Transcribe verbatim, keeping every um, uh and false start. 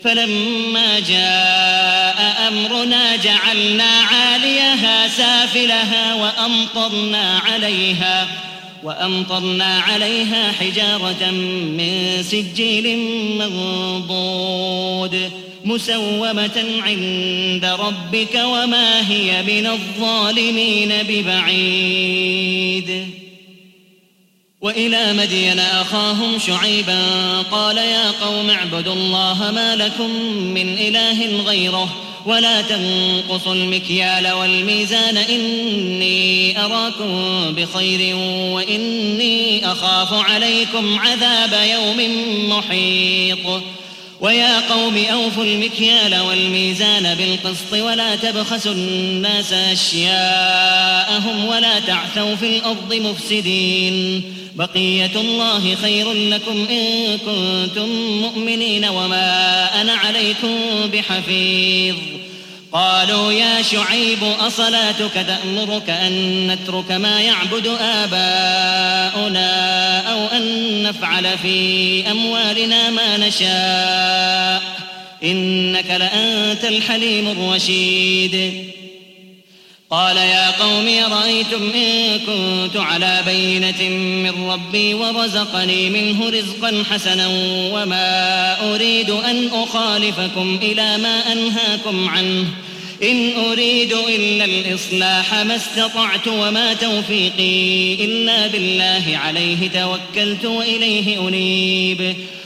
فلما جاء أمرنا جعلنا عاليها سافلها وأمطرنا عليها وأمطرنا عليها حجارة من سجيل منضود مسومة عند ربك وما هي من الظالمين ببعيد. وإلى مدين أخاهم شعيبا قال يا قوم اعبدوا الله ما لكم من إله غيره ولا تنقصوا المكيال والميزان إني أراكم بخير وإني أخاف عليكم عذاب يوم محيط. ويا قوم أوفوا المكيال والميزان بالقسط ولا تبخسوا الناس أشياءهم ولا تعثوا في الأرض مفسدين بقية الله خير لكم إن كنتم مؤمنين وما أنا عليكم بحفيظ. قالوا يا شعيب أصلاتك تأمرك أن نترك ما يعبد آباؤنا أو أن نفعل في أموالنا ما نشاء إنك لأنت الحليم الرشيد. قال يا قوم أرأيتم إن كنت على بينة من ربي ورزقني منه رزقا حسنا وما أريد أن أخالفكم إلى ما أنهاكم عنه إن أريد إلا الإصلاح ما استطعت وما توفيقي إلا بالله عليه توكلت وإليه أنيب.